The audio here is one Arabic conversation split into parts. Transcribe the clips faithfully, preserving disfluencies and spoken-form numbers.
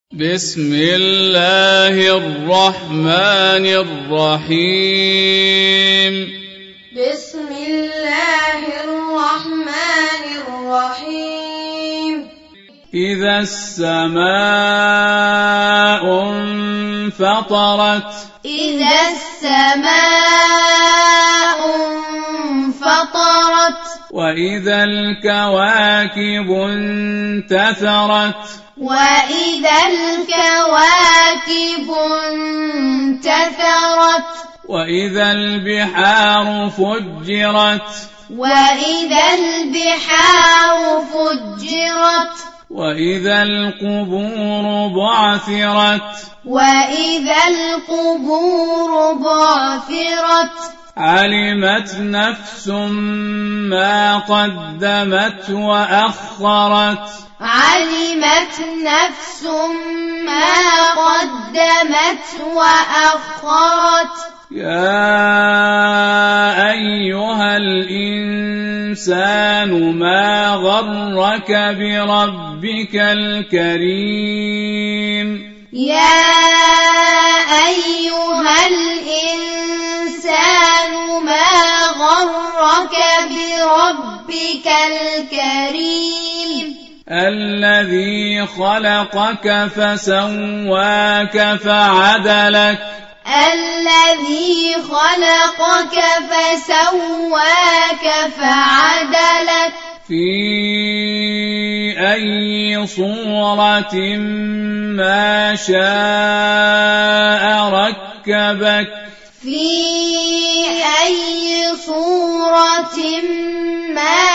بسم الله الرحمن الرحيم بسم الله الرحمن الرحيم إذا السماء انفطرت إذا السماء انفطرت وإذا الكواكب انتثرت وإذا الكواكب انتثرت وإذا البحار فجرت وإذا البحار فجرت وإذا القبور بعثرت وإذا القبور بعثرت علمت نفس ما قدمت وأخرت علمت نفس ما قدمت وأخرت يا أيها الإنسان ما غرك بربك الكريم يا أيها الإنسان ما غرك بربك الكريم الذي خلقك فسواك فعدلك الذي خلقك فسواك فعدلك في أي صورة ما شاء ركبك في أي صورة ما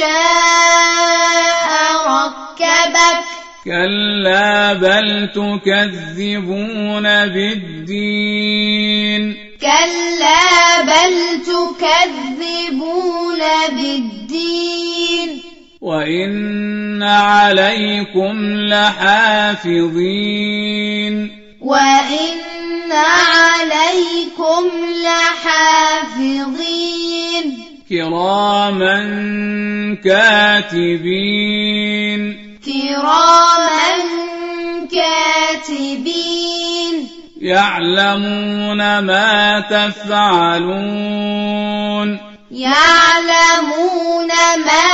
شاء ركبك كلا بل تكذبون بالدين كلا بل تكذبون بالدين وإن عليكم لحافظين وإن عليكم لحافظين كراما كاتبين كراما كاتبين يعلمون ما تفعلون يعلمون ما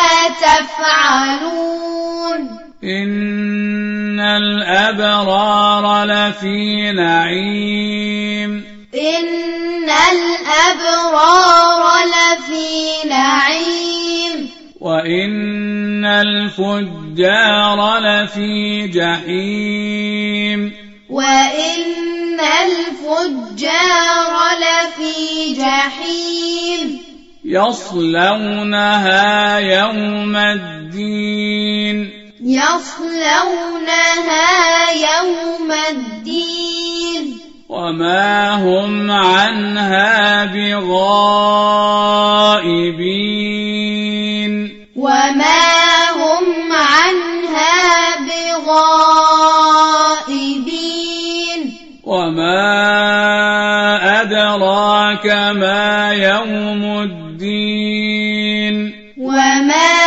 تفعلون إن الأبرار لفي نعيم إن الأبرار لفي نعيم وإن الفجار لفي جحيم وإن الفجار لفي جحيم يصلونها يوم الدين يصلونها يوم الدين وما هم عنها بغائبين وما هم عنها بغائبين وما أدراك ما يوم الدين وما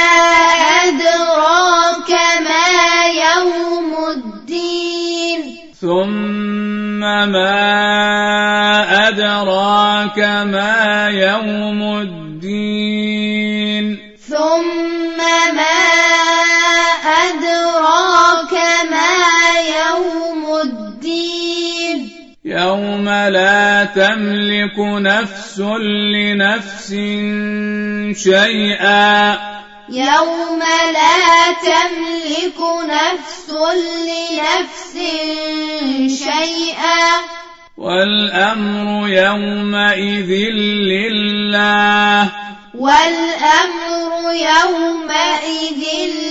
أدراك ما يوم الدين ثم ما أدراك ما يوم الدين ثم ما أدراك ما يوم الدين يوم لا تملك نفس لنفس شيئا يوم لا تملك نفس لنفس شيئا والأمر يومئذ لله والأمر يومئذ